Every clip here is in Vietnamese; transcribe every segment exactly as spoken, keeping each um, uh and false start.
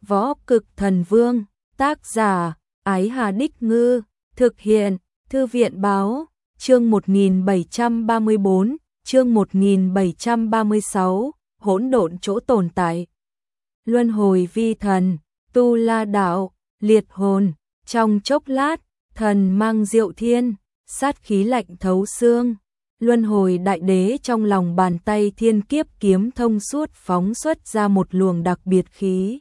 Võ Cực Thần Vương, tác giả, Ái Hà Đích Ngư, thực hiện, Thư viện Báo, chương một nghìn bảy trăm ba mươi bốn, chương một nghìn bảy trăm ba mươi sáu, hỗn độn chỗ tồn tại. Luân hồi vi thần, tu la đạo, liệt hồn, trong chốc lát, thần mang diệu thiên, sát khí lạnh thấu xương. Luân hồi đại đế trong lòng bàn tay thiên kiếp kiếm thông suốt phóng xuất ra một luồng đặc biệt khí.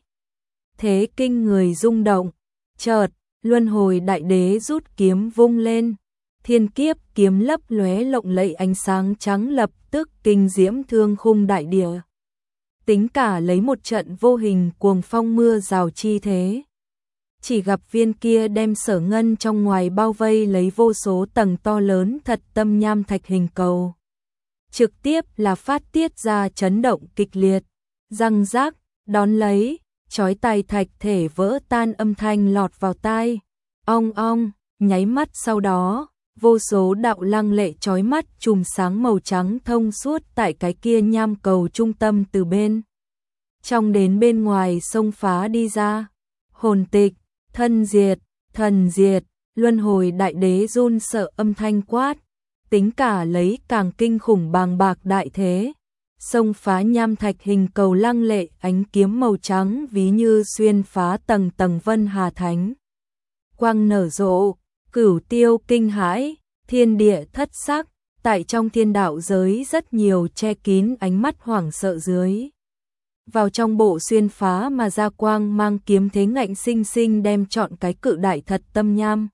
Thế kinh người rung động, chợt, luân hồi đại đế rút kiếm vung lên, thiên kiếp kiếm lấp lóe lộng lẫy ánh sáng trắng lập tức kinh diễm thương khung đại địa. Tính cả lấy một trận vô hình cuồng phong mưa rào chi thế. Chỉ gặp viên kia đem Sở Ngân trong ngoài bao vây lấy vô số tầng to lớn thật tâm nham thạch hình cầu. Trực tiếp là phát tiết ra chấn động kịch liệt, răng rác, đón lấy, chói tai thạch thể vỡ tan âm thanh lọt vào tai. Ong ong, nháy mắt sau đó, vô số đạo lăng lệ chói mắt chùm sáng màu trắng thông suốt tại cái kia nham cầu trung tâm từ bên trong đến bên ngoài xông phá đi ra. Hồn tịch, thân diệt, thần diệt, luân hồi đại đế run sợ âm thanh quát, tính cả lấy càng kinh khủng bàng bạc đại thế. Xông phá nham thạch hình cầu lăng lệ ánh kiếm màu trắng ví như xuyên phá tầng tầng vân hà thánh. Quang nở rộ, cửu tiêu kinh hãi, thiên địa thất sắc, tại trong thiên đạo giới rất nhiều che kín ánh mắt hoảng sợ dưới. Vào trong bộ xuyên phá mà ra quang mang kiếm thế ngạnh sinh sinh đem trọn cái cự đại thật tâm nham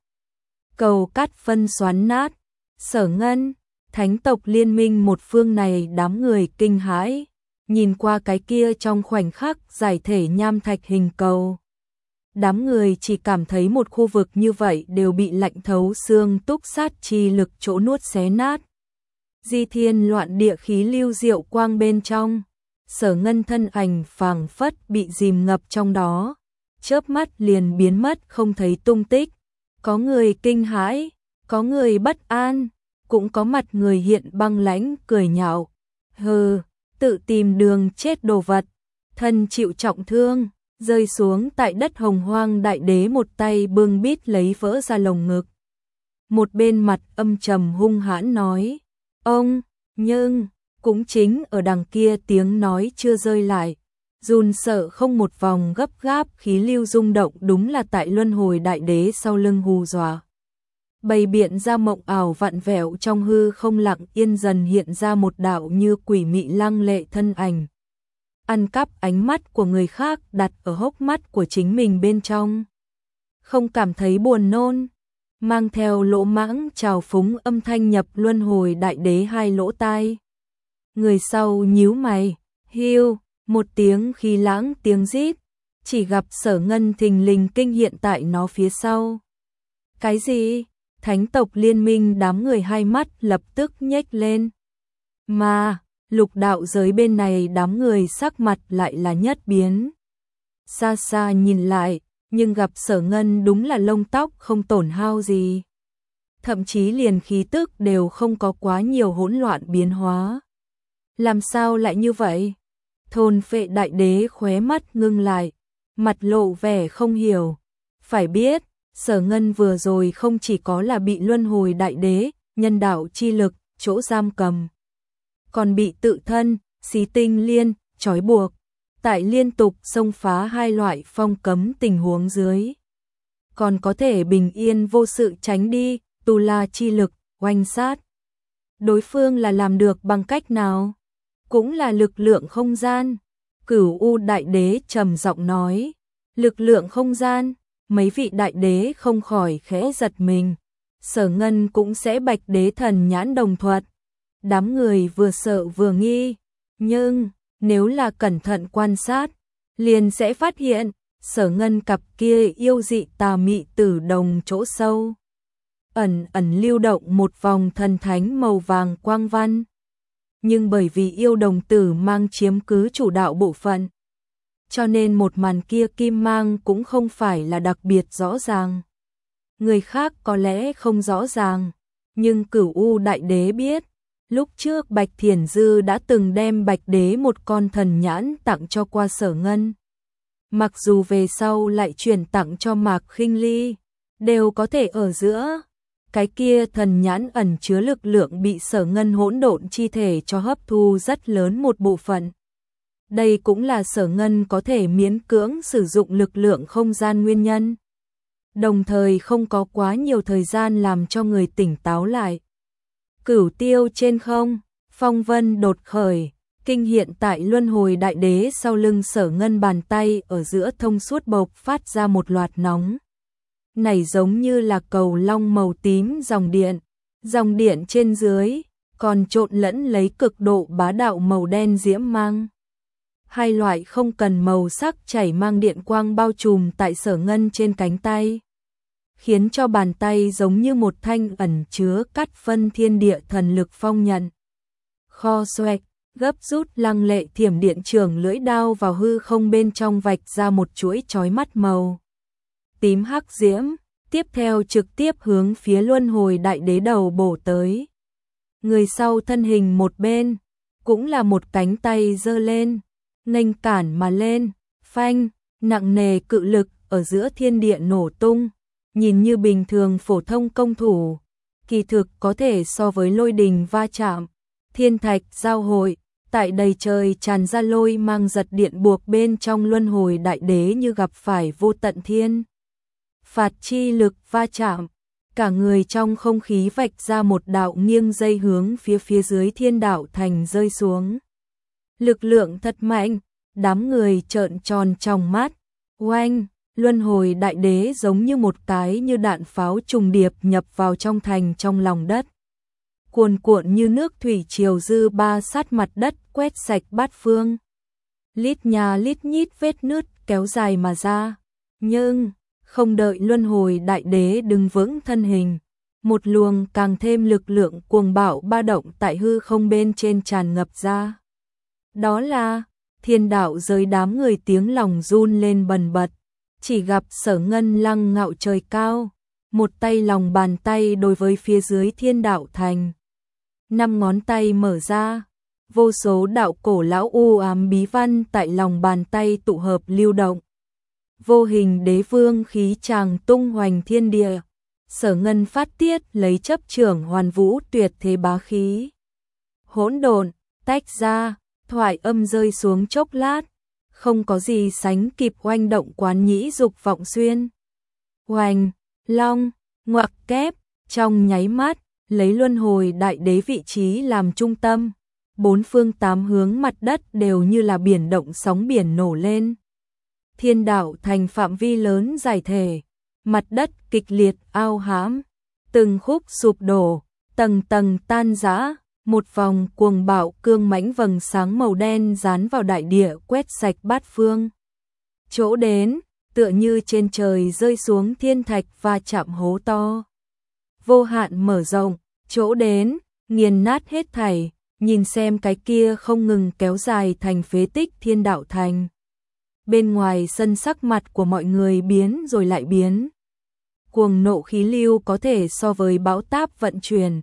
cầu cắt phân xoắn nát. Sở Ngân, thánh tộc liên minh một phương này đám người kinh hãi, nhìn qua cái kia trong khoảnh khắc giải thể nham thạch hình cầu. Đám người chỉ cảm thấy một khu vực như vậy đều bị lạnh thấu xương túc sát chi lực chỗ nuốt xé nát. Di thiên loạn địa khí lưu diệu quang bên trong, Sở Ngân thân ảnh phảng phất bị dìm ngập trong đó, chớp mắt liền biến mất không thấy tung tích. Có người kinh hãi, có người bất an, cũng có mặt người hiện băng lãnh cười nhạo. Hừ, tự tìm đường chết đồ vật, thân chịu trọng thương, rơi xuống tại đất hồng hoang đại đế một tay bưng bít lấy vỡ ra lồng ngực. Một bên mặt âm trầm hung hãn nói, ông, nhưng, cũng chính ở đằng kia tiếng nói chưa rơi lại. Run sợ không một vòng gấp gáp khí lưu rung động đúng là tại luân hồi đại đế sau lưng hù dọa. Bày biện ra mộng ảo vặn vẹo trong hư không lặng yên dần hiện ra một đạo như quỷ mị lăng lệ thân ảnh. Ăn cắp ánh mắt của người khác đặt ở hốc mắt của chính mình bên trong. Không cảm thấy buồn nôn, mang theo lỗ mãng trào phúng âm thanh nhập luân hồi đại đế hai lỗ tai. Người sau nhíu mày, hiu, một tiếng khí lãng tiếng rít, chỉ gặp Sở Ngân thình lình kinh hiện tại nó phía sau. Cái gì? Thánh tộc liên minh đám người hai mắt lập tức nhếch lên. Mà, lục đạo giới bên này đám người sắc mặt lại là nhất biến. Xa xa nhìn lại, nhưng gặp Sở Ngân đúng là lông tóc không tổn hao gì. Thậm chí liền khí tức đều không có quá nhiều hỗn loạn biến hóa. Làm sao lại như vậy? Thôn Phệ đại đế khóe mắt ngưng lại, mặt lộ vẻ không hiểu. Phải biết, Sở Ngân vừa rồi không chỉ có là bị luân hồi đại đế, nhân đạo chi lực, chỗ giam cầm, còn bị tự thân, xí tinh liên, trói buộc, tại liên tục xông phá hai loại phong cấm tình huống dưới. Còn có thể bình yên vô sự tránh đi, tu la chi lực, oanh sát. Đối phương là làm được bằng cách nào? Cũng là lực lượng không gian. Cửu U đại đế trầm giọng nói, lực lượng không gian. Mấy vị đại đế không khỏi khẽ giật mình. Sở Ngân cũng sẽ bạch đế thần nhãn đồng thuật. Đám người vừa sợ vừa nghi, nhưng nếu là cẩn thận quan sát, liền sẽ phát hiện Sở Ngân cặp kia yêu dị tà mị tử đồng chỗ sâu, ẩn ẩn lưu động một vòng thần thánh màu vàng quang văn. Nhưng bởi vì yêu đồng tử mang chiếm cứ chủ đạo bộ phận, cho nên một màn kia kim mang cũng không phải là đặc biệt rõ ràng. Người khác có lẽ không rõ ràng, nhưng Cửu U đại đế biết. Lúc trước Bạch Thiển Dư đã từng đem Bạch Đế một con thần nhãn tặng cho qua Sở Ngân. mặc dù về sau lại chuyển tặng cho Mạc Khinh Ly, đều có thể ở giữa. Cái kia thần nhãn ẩn chứa lực lượng bị Sở Ngân hỗn độn chi thể cho hấp thu rất lớn một bộ phận. Đây cũng là Sở Ngân có thể miễn cưỡng sử dụng lực lượng không gian nguyên nhân. Đồng thời không có quá nhiều thời gian làm cho người tỉnh táo lại. Cửu tiêu trên không, phong vân đột khởi, kinh hiện tại luân hồi đại đế sau lưng Sở Ngân bàn tay ở giữa thông suốt bộc phát ra một loạt nóng. Này giống như là cầu long màu tím dòng điện, dòng điện trên dưới, còn trộn lẫn lấy cực độ bá đạo màu đen diễm mang. Hai loại không cần màu sắc chảy mang điện quang bao trùm tại Sở Ngân trên cánh tay, khiến cho bàn tay giống như một thanh ẩn chứa cắt phân thiên địa thần lực phong nhận. Kho xoẹt, gấp rút lăng lệ thiểm điện trường lưỡi đao vào hư không bên trong vạch ra một chuỗi chói mắt màu tím hắc diễm, tiếp theo trực tiếp hướng phía luân hồi đại đế đầu bổ tới. Người sau thân hình một bên, cũng là một cánh tay giơ lên, nghênh cản mà lên, phanh, nặng nề cự lực ở giữa thiên địa nổ tung, nhìn như bình thường phổ thông công thủ, kỳ thực có thể so với lôi đình va chạm, thiên thạch giao hội, tại đầy trời tràn ra lôi mang giật điện buộc bên trong luân hồi đại đế như gặp phải vô tận thiên phạt chi lực va chạm, cả người trong không khí vạch ra một đạo nghiêng dây hướng phía phía dưới thiên đạo thành rơi xuống. Lực lượng thật mạnh, đám người trợn tròn trong mắt, oanh, luân hồi đại đế giống như một cái như đạn pháo trùng điệp nhập vào trong thành trong lòng đất. Cuồn cuộn như nước thủy triều dư ba sát mặt đất quét sạch bát phương. Lít nhà lít nhít vết nứt kéo dài mà ra, nhưng không đợi luân hồi đại đế đứng vững thân hình, một luồng càng thêm lực lượng cuồng bạo ba động tại hư không bên trên tràn ngập ra. Đó là thiên đạo giới, đám người tiếng lòng run lên bần bật, chỉ gặp Sở Ngân lăng ngạo trời cao, một tay lòng bàn tay đối với phía dưới thiên đạo thành. Năm ngón tay mở ra, vô số đạo cổ lão u ám bí văn tại lòng bàn tay tụ hợp lưu động. Vô hình đế vương khí tràng tung hoành thiên địa, Sở Ngân phát tiết lấy chấp trưởng hoàn vũ tuyệt thế bá khí. Hỗn độn, tách ra, thoại âm rơi xuống chốc lát, không có gì sánh kịp oanh động quán nhĩ dục vọng xuyên. Oanh, long, ngoặc kép, trong nháy mắt, lấy luân hồi đại đế vị trí làm trung tâm, bốn phương tám hướng mặt đất đều như là biển động sóng biển nổ lên. Thiên đạo thành phạm vi lớn giải thể, mặt đất kịch liệt ao hãm, từng khúc sụp đổ, tầng tầng tan rã, một vòng cuồng bạo cương mãnh vầng sáng màu đen dán vào đại địa quét sạch bát phương. Chỗ đến, tựa như trên trời rơi xuống thiên thạch và chạm hố to. Vô hạn mở rộng, chỗ đến, nghiền nát hết thảy, nhìn xem cái kia không ngừng kéo dài thành phế tích thiên đạo thành. Bên ngoài sân sắc mặt của mọi người biến rồi lại biến. Cuồng nộ khí lưu có thể so với bão táp vận chuyển,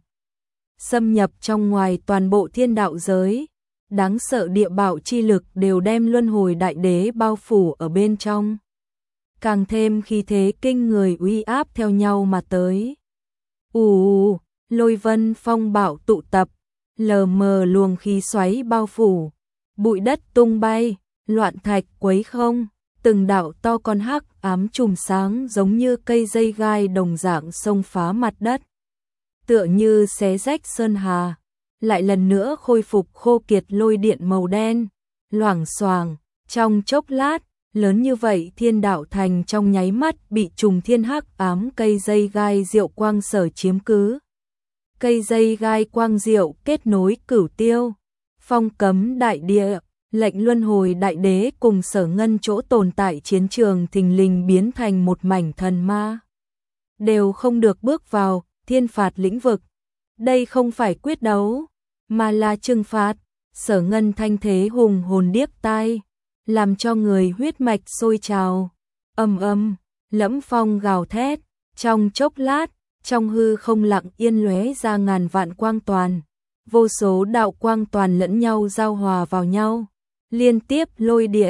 xâm nhập trong ngoài toàn bộ thiên đạo giới, đáng sợ địa bạo chi lực đều đem luân hồi đại đế bao phủ ở bên trong. Càng thêm khí thế kinh người uy áp theo nhau mà tới. Ù, lôi vân phong bạo tụ tập, lờ mờ luồng khí xoáy bao phủ, bụi đất tung bay, loạn thạch quấy không, từng đạo to con hắc ám chùm sáng giống như cây dây gai đồng dạng xông phá mặt đất. Tựa như xé rách sơn hà, lại lần nữa khôi phục khô kiệt lôi điện màu đen, loảng xoảng, trong chốc lát, lớn như vậy thiên đạo thành trong nháy mắt bị trùng thiên hắc ám cây dây gai diệu quang sở chiếm cứ. Cây dây gai quang diệu kết nối cửu tiêu, phong cấm đại địa, lệnh luân hồi đại đế cùng Sở Ngân chỗ tồn tại chiến trường thình lình biến thành một mảnh thần ma. Đều không được bước vào thiên phạt lĩnh vực. Đây không phải quyết đấu, mà là trừng phạt. Sở Ngân thanh thế hùng hồn điếc tai, làm cho người huyết mạch sôi trào. Ầm ầm, lẫm phong gào thét, trong chốc lát, trong hư không lặng yên lóe ra ngàn vạn quang toàn, vô số đạo quang toàn lẫn nhau giao hòa vào nhau, liên tiếp lôi điện,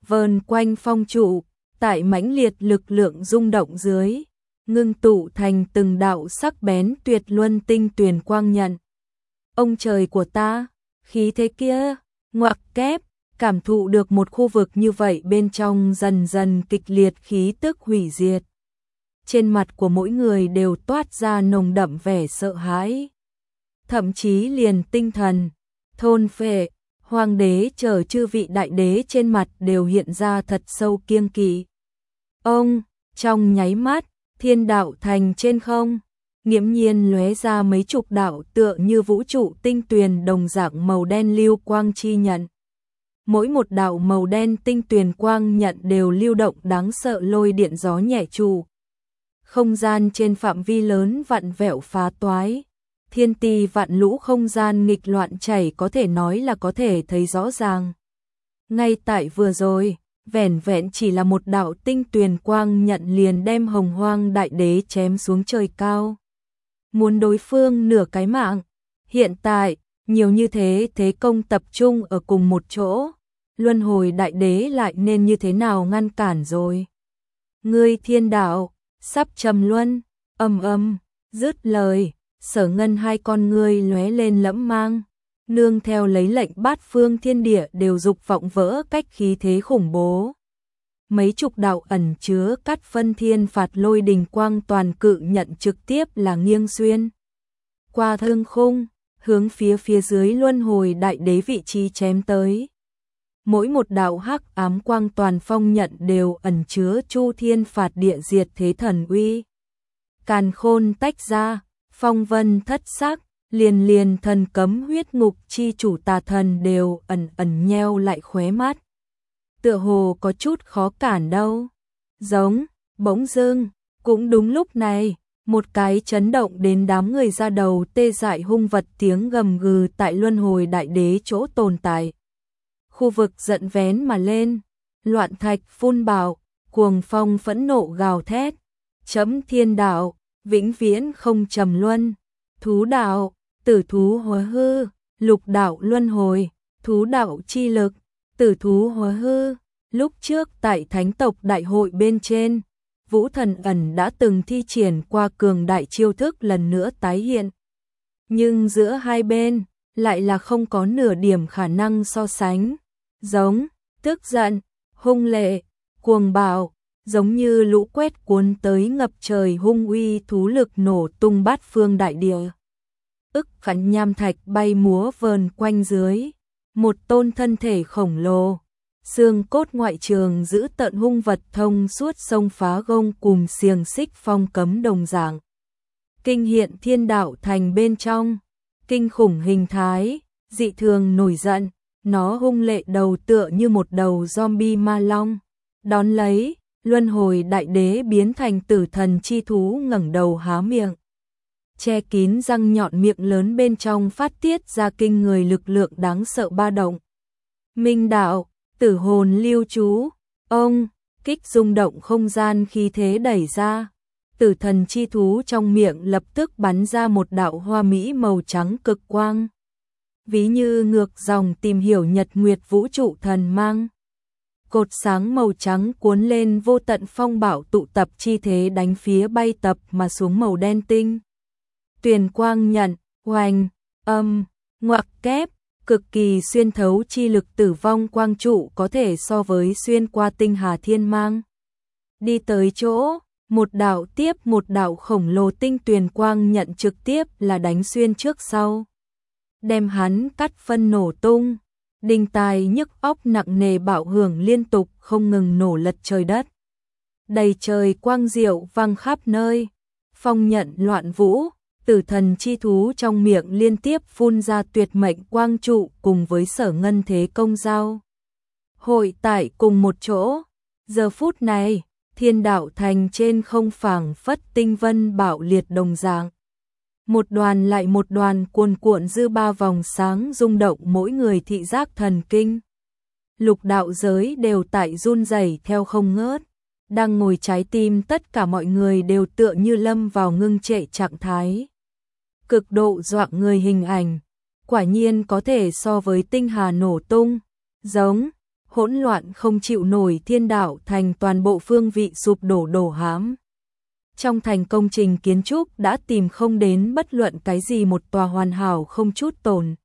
vờn quanh phong trụ, tại mãnh liệt lực lượng rung động dưới, ngưng tụ thành từng đạo sắc bén tuyệt luân tinh tuyền quang nhận. Ông trời của ta, khí thế kia, ngoặc kép, cảm thụ được một khu vực như vậy bên trong dần dần kịch liệt khí tức hủy diệt. Trên mặt của mỗi người đều toát ra nồng đậm vẻ sợ hãi. Thậm chí liền tinh thần, thôn phệ, hoàng đế chờ chư vị đại đế trên mặt đều hiện ra thật sâu kiêng kỵ. Ông, trong nháy mắt, thiên đạo thành trên không, nghiễm nhiên lóe ra mấy chục đạo tựa như vũ trụ tinh tuyền đồng dạng màu đen lưu quang chi nhận. Mỗi một đạo màu đen tinh tuyền quang nhận đều lưu động đáng sợ lôi điện gió nhẹ trù. Không gian trên phạm vi lớn vặn vẹo phá toái. Thiên ti vạn lũ không gian nghịch loạn chảy có thể nói là có thể thấy rõ ràng. Ngay tại vừa rồi, vẻn vẹn chỉ là một đạo tinh tuyền quang nhận liền đem Hồng Hoang đại đế chém xuống trời cao. Muốn đối phương nửa cái mạng. Hiện tại, nhiều như thế thế công tập trung ở cùng một chỗ. Luân hồi đại đế lại nên như thế nào ngăn cản rồi. Ngươi thiên đạo, sắp trầm luân, âm âm, dứt lời. Sở Ngân hai con ngươi lóe lên lẫm mang, nương theo lấy lệnh bát phương thiên địa đều dục vọng vỡ cách khí thế khủng bố. Mấy chục đạo ẩn chứa cắt phân thiên phạt lôi đình quang toàn cự nhận trực tiếp là nghiêng xuyên. Qua thương khung, hướng phía phía dưới luân hồi đại đế vị trí chém tới. Mỗi một đạo hắc ám quang toàn phong nhận đều ẩn chứa chu thiên phạt địa diệt thế thần uy. Càn khôn tách ra. Phong vân thất sắc, liền liền thần cấm huyết ngục chi chủ tà thần đều ẩn ẩn nheo lại khóe mắt. Tựa hồ có chút khó cản đâu. Giống, bỗng dưng, cũng đúng lúc này, một cái chấn động đến đám người ra đầu tê dại hung vật tiếng gầm gừ tại luân hồi đại đế chỗ tồn tại. Khu vực giận vén mà lên, loạn thạch phun bạo, cuồng phong phẫn nộ gào thét, chấm thiên đạo. Vĩnh viễn không trầm luân, thú đạo, tử thú hóa hư, lục đạo luân hồi, thú đạo chi lực, tử thú hóa hư. Lúc trước tại thánh tộc đại hội bên trên, Vũ Thần ẩn đã từng thi triển qua cường đại chiêu thức lần nữa tái hiện. Nhưng giữa hai bên, lại là không có nửa điểm khả năng so sánh. Giống, tức giận, hung lệ, cuồng bạo. Giống như lũ quét cuốn tới ngập trời hung uy thú lực nổ tung bát phương đại địa. Ức khánh nham thạch bay múa vờn quanh dưới. Một tôn thân thể khổng lồ. Xương cốt ngoại trường giữ tận hung vật thông suốt sông phá gông cùng xiềng xích phong cấm đồng dạng. Kinh hiện thiên đạo thành bên trong. Kinh khủng hình thái, dị thường nổi giận. Nó hung lệ đầu tựa như một đầu zombie ma long. Đón lấy. Luân hồi đại đế biến thành tử thần chi thú ngẩng đầu há miệng. Che kín răng nhọn miệng lớn bên trong phát tiết ra kinh người lực lượng đáng sợ ba động. Minh đạo, tử hồn lưu trú, ông, kích rung động không gian khí thế đẩy ra. Tử thần chi thú trong miệng lập tức bắn ra một đạo hoa mỹ màu trắng cực quang. Ví như ngược dòng tìm hiểu nhật nguyệt vũ trụ thần mang. Cột sáng màu trắng cuốn lên vô tận phong bạo tụ tập chi thế đánh phía bay tập mà xuống màu đen tinh. Tuyền quang nhận, hoành, âm, ngoặc kép, cực kỳ xuyên thấu chi lực tử vong quang trụ có thể so với xuyên qua tinh hà thiên mang. Đi tới chỗ, một đạo tiếp một đạo khổng lồ tinh tuyền quang nhận trực tiếp là đánh xuyên trước sau. Đem hắn cắt phân nổ tung. Đinh tai nhức óc nặng nề bạo hưởng liên tục không ngừng nổ lật trời đất. Đầy trời quang diệu vang khắp nơi. Phong nhận loạn vũ, tử thần chi thú trong miệng liên tiếp phun ra tuyệt mệnh quang trụ cùng với Sở Ngân thế công giao. Hội tại cùng một chỗ. Giờ phút này, thiên đạo thành trên không phảng phất tinh vân bạo liệt đồng dạng. Một đoàn lại một đoàn cuồn cuộn dư ba vòng sáng rung động mỗi người thị giác thần kinh. Lục đạo giới đều tại run rẩy theo không ngớt. Đang ngồi trái tim tất cả mọi người đều tựa như lâm vào ngưng trệ trạng thái. Cực độ dọa người hình ảnh. Quả nhiên có thể so với tinh hà nổ tung. Giống, hỗn loạn không chịu nổi, thiên đạo thành toàn bộ phương vị sụp đổ đổ hám. Trong thành công trình kiến trúc đã tìm không đến bất luận cái gì một tòa hoàn hảo không chút tổn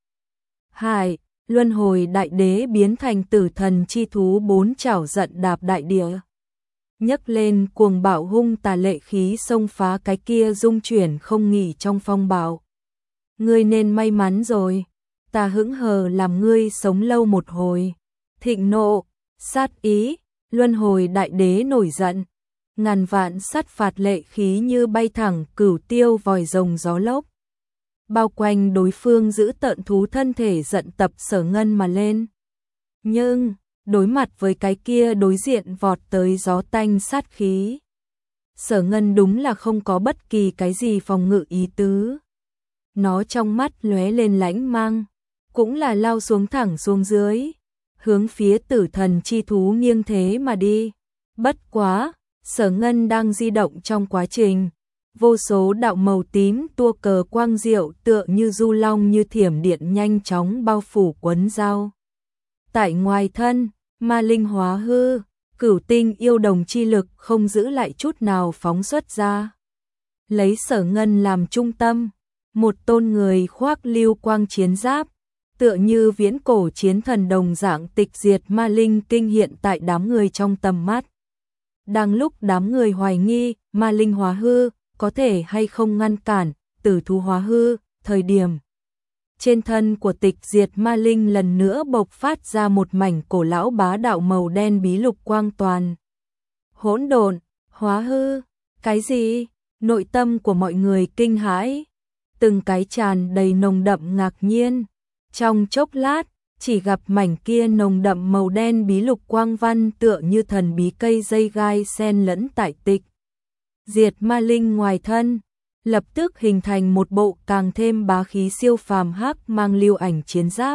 hại. Luân hồi đại đế biến thành tử thần chi thú, bốn chảo giận đạp đại địa, nhấc lên cuồng bạo hung tà lệ khí xông phá cái kia dung chuyển không nghỉ trong phong bạo. Ngươi nên may mắn rồi, ta hững hờ làm ngươi sống lâu một hồi. Thịnh nộ, sát ý, luân hồi đại đế nổi giận, ngàn vạn sát phạt lệ khí như bay thẳng cửu tiêu vòi rồng gió lốc, bao quanh đối phương, giữ tợn thú thân thể giận tập Sở Ngân mà lên. Nhưng, đối mặt với cái kia đối diện vọt tới gió tanh sát khí, Sở Ngân đúng là không có bất kỳ cái gì phòng ngự ý tứ. Nó trong mắt lóe lên lãnh mang, cũng là lao xuống thẳng xuống dưới, hướng phía tử thần chi thú nghiêng thế mà đi. Bất quá, Sở Ngân đang di động trong quá trình, vô số đạo màu tím tua cờ quang diệu tựa như du long như thiểm điện nhanh chóng bao phủ quấn dao. Tại ngoài thân, ma linh hóa hư, cửu tinh yêu đồng chi lực không giữ lại chút nào phóng xuất ra. Lấy Sở Ngân làm trung tâm, một tôn người khoác lưu quang chiến giáp, tựa như viễn cổ chiến thần đồng dạng tịch diệt ma linh kinh hiện tại đám người trong tầm mắt. Đang lúc đám người hoài nghi ma linh hóa hư có thể hay không ngăn cản tử thú hóa hư, thời điểm trên thân của tịch diệt ma linh lần nữa bộc phát ra một mảnh cổ lão bá đạo màu đen bí lục quang toàn. Hỗn độn, hóa hư, cái gì? Nội tâm của mọi người kinh hãi, từng cái tràn đầy nồng đậm ngạc nhiên. Trong chốc lát, chỉ gặp mảnh kia nồng đậm màu đen bí lục quang văn tựa như thần bí cây dây gai xen lẫn tại tịch diệt ma linh ngoài thân, lập tức hình thành một bộ càng thêm bá khí siêu phàm hắc mang lưu ảnh chiến giáp.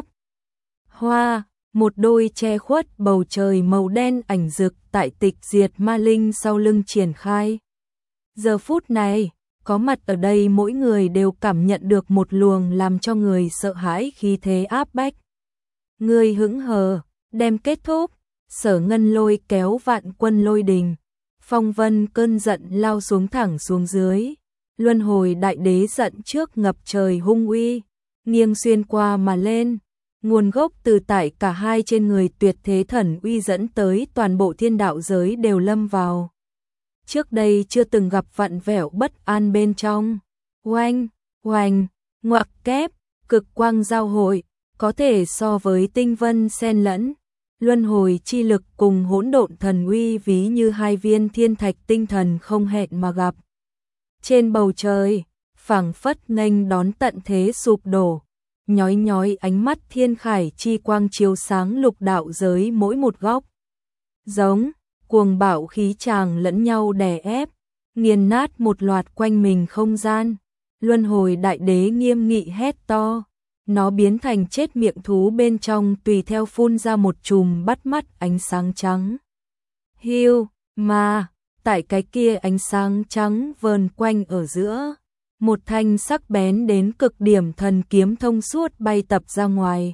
Hoa, một đôi che khuất bầu trời màu đen ảnh rực tại tịch diệt ma linh sau lưng triển khai. Giờ phút này, có mặt ở đây mỗi người đều cảm nhận được một luồng làm cho người sợ hãi khí thế áp bách. Người hững hờ, đem kết thúc, Sở Ngân lôi kéo vạn quân lôi đình. Phong vân cơn giận lao xuống thẳng xuống dưới. Luân hồi đại đế giận trước ngập trời hung uy, nghiêng xuyên qua mà lên. Nguồn gốc từ tại cả hai trên người tuyệt thế thần uy dẫn tới toàn bộ thiên đạo giới đều lâm vào trước đây chưa từng gặp vặn vẹo bất an bên trong. Oanh, oanh, ngoặc kép, cực quang giao hội, có thể so với tinh vân xen lẫn. Luân hồi chi lực cùng hỗn độn thần uy ví như hai viên thiên thạch tinh thần không hẹn mà gặp. Trên bầu trời, phảng phất nghênh đón tận thế sụp đổ, nhói nhói ánh mắt thiên khải chi quang chiếu sáng lục đạo giới mỗi một góc. Giống, cuồng bạo khí tràng lẫn nhau đè ép, nghiền nát một loạt quanh mình không gian. Luân hồi đại đế nghiêm nghị hét to. Nó biến thành chết miệng thú bên trong tùy theo phun ra một chùm bắt mắt ánh sáng trắng. Hiu, mà, tại cái kia ánh sáng trắng vờn quanh ở giữa, một thanh sắc bén đến cực điểm thần kiếm thông suốt bay tập ra ngoài.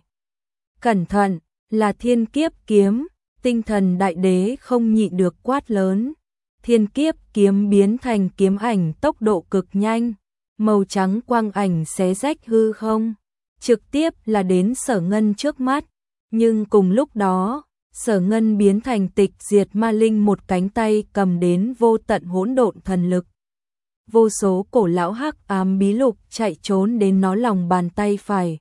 Cẩn thận, là thiên kiếp kiếm, tinh thần đại đế không nhịn được quát lớn. Thiên kiếp kiếm biến thành kiếm ảnh tốc độ cực nhanh, màu trắng quang ảnh xé rách hư không, trực tiếp là đến Sở Ngân trước mắt. Nhưng cùng lúc đó, Sở Ngân biến thành tịch diệt ma linh, một cánh tay cầm đến vô tận hỗn độn thần lực. Vô số cổ lão hắc ám bí lục chạy trốn đến nó lòng bàn tay phải.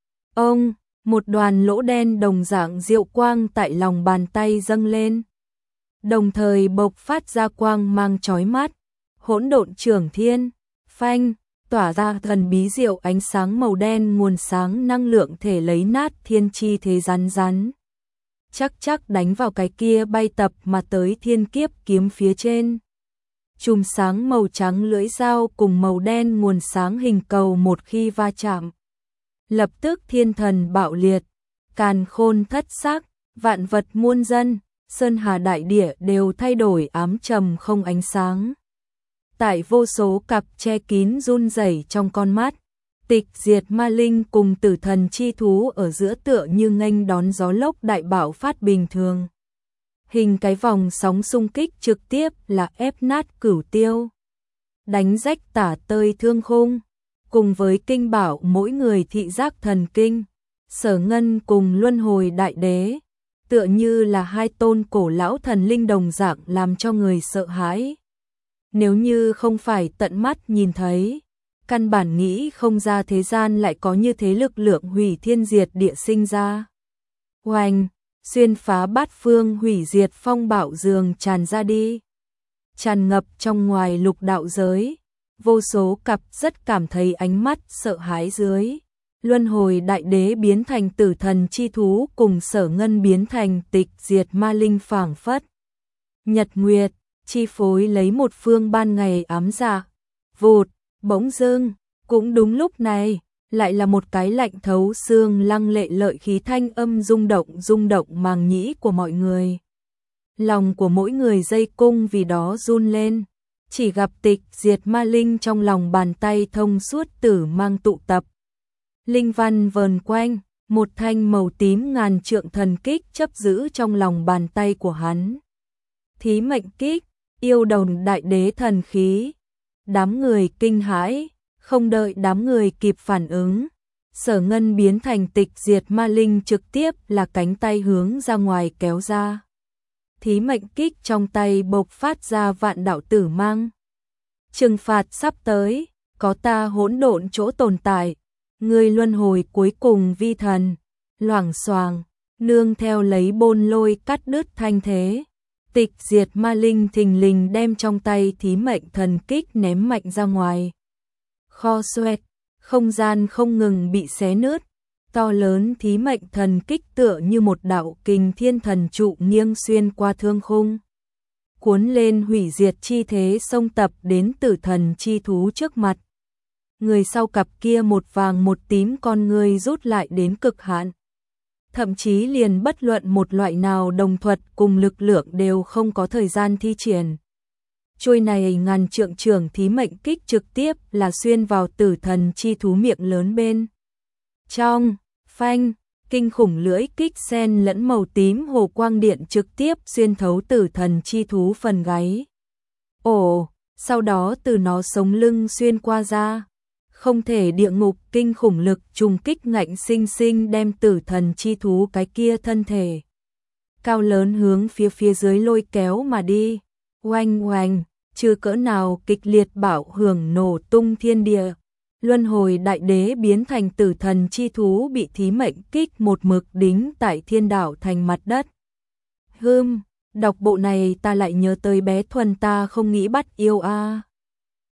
Ông, một đoàn lỗ đen đồng dạng diệu quang tại lòng bàn tay dâng lên, đồng thời bộc phát ra quang mang chói mắt. Hỗn độn trưởng thiên, phanh, tỏa ra thần bí diệu ánh sáng màu đen, nguồn sáng năng lượng thể lấy nát thiên chi thế rắn rắn. Chắc chắc đánh vào cái kia bay tập mà tới thiên kiếp kiếm phía trên. Chùm sáng màu trắng lưỡi dao cùng màu đen nguồn sáng hình cầu một khi va chạm, lập tức thiên thần bạo liệt, càn khôn thất sắc, vạn vật muôn dân, sơn hà đại địa đều thay đổi ám trầm không ánh sáng. Tại vô số cặp che kín run rẩy trong con mắt, Tịch diệt ma linh cùng tử thần chi thú ở giữa tựa như nghênh đón gió lốc đại bạo phát bình thường. Hình cái vòng sóng xung kích trực tiếp là ép nát cửu tiêu, đánh rách tả tơi thương khung, cùng với kinh bảo mỗi người thị giác thần kinh, Sở Ngân cùng Luân Hồi Đại Đế, tựa như là hai tôn cổ lão thần linh đồng dạng làm cho người sợ hãi. Nếu như không phải tận mắt nhìn thấy, căn bản nghĩ không ra thế gian lại có như thế lực lượng hủy thiên diệt địa sinh ra. Oanh, xuyên phá bát phương hủy diệt phong bạo dường tràn ra đi. Tràn ngập trong ngoài lục đạo giới, vô số cặp rất cảm thấy ánh mắt sợ hãi dưới. Luân Hồi Đại Đế biến thành tử thần chi thú cùng Sở Ngân biến thành tịch diệt ma linh phảng phất. Nhật Nguyệt, chi phối lấy một phương ban ngày ám dạ. Vụt, bỗng dưng, cũng đúng lúc này, lại là một cái lạnh thấu xương lăng lệ lợi khí thanh âm rung động rung động màng nhĩ của mọi người. Lòng của mỗi người dây cung vì đó run lên, chỉ gặp tịch diệt ma linh trong lòng bàn tay thông suốt tử mang tụ tập. Linh văn vờn quanh, một thanh màu tím ngàn trượng thần kích chấp giữ trong lòng bàn tay của hắn. Thí mệnh kích, yêu đồng đại đế thần khí. Đám người kinh hãi, không đợi đám người kịp phản ứng. Sở Ngân biến thành tịch diệt ma linh trực tiếp là cánh tay hướng ra ngoài kéo ra. Thí mệnh kích trong tay bộc phát ra vạn đạo tử mang. Trừng phạt sắp tới, có ta hỗn độn chỗ tồn tại. Người luân hồi cuối cùng vi thần, loảng xoàng, nương theo lấy bôn lôi cắt đứt thanh thế. Tịch diệt ma linh thình lình đem trong tay thí mệnh thần kích ném mạnh ra ngoài. Kho xoẹt, không gian không ngừng bị xé nứt. To lớn thí mệnh thần kích tựa như một đạo kình thiên thần trụ nghiêng xuyên qua thương khung. Cuốn lên hủy diệt chi thế xông tập đến tử thần chi thú trước mặt. Người sau cặp kia một vàng một tím con người rút lại đến cực hạn. Thậm chí liền bất luận một loại nào đồng thuật cùng lực lượng đều không có thời gian thi triển. Chuôi này ngàn trượng trưởng thí mệnh kích trực tiếp là xuyên vào tử thần chi thú miệng lớn bên. Trong, phanh, kinh khủng lưỡi kích sen lẫn màu tím hồ quang điện trực tiếp xuyên thấu tử thần chi thú phần gáy. Ồ, sau đó từ nó sống lưng xuyên qua ra. Không thể địa ngục kinh khủng lực trùng kích ngạnh sinh sinh đem tử thần chi thú cái kia thân thể cao lớn hướng phía phía dưới lôi kéo mà đi. Oanh oanh, chưa cỡ nào kịch liệt bạo hưởng nổ tung thiên địa. Luân Hồi Đại Đế biến thành tử thần chi thú bị thí mệnh kích một mực đính tại thiên đảo thành mặt đất. Hừm, đọc bộ này ta lại nhớ tới bé Thuần ta không nghĩ bắt yêu a. À.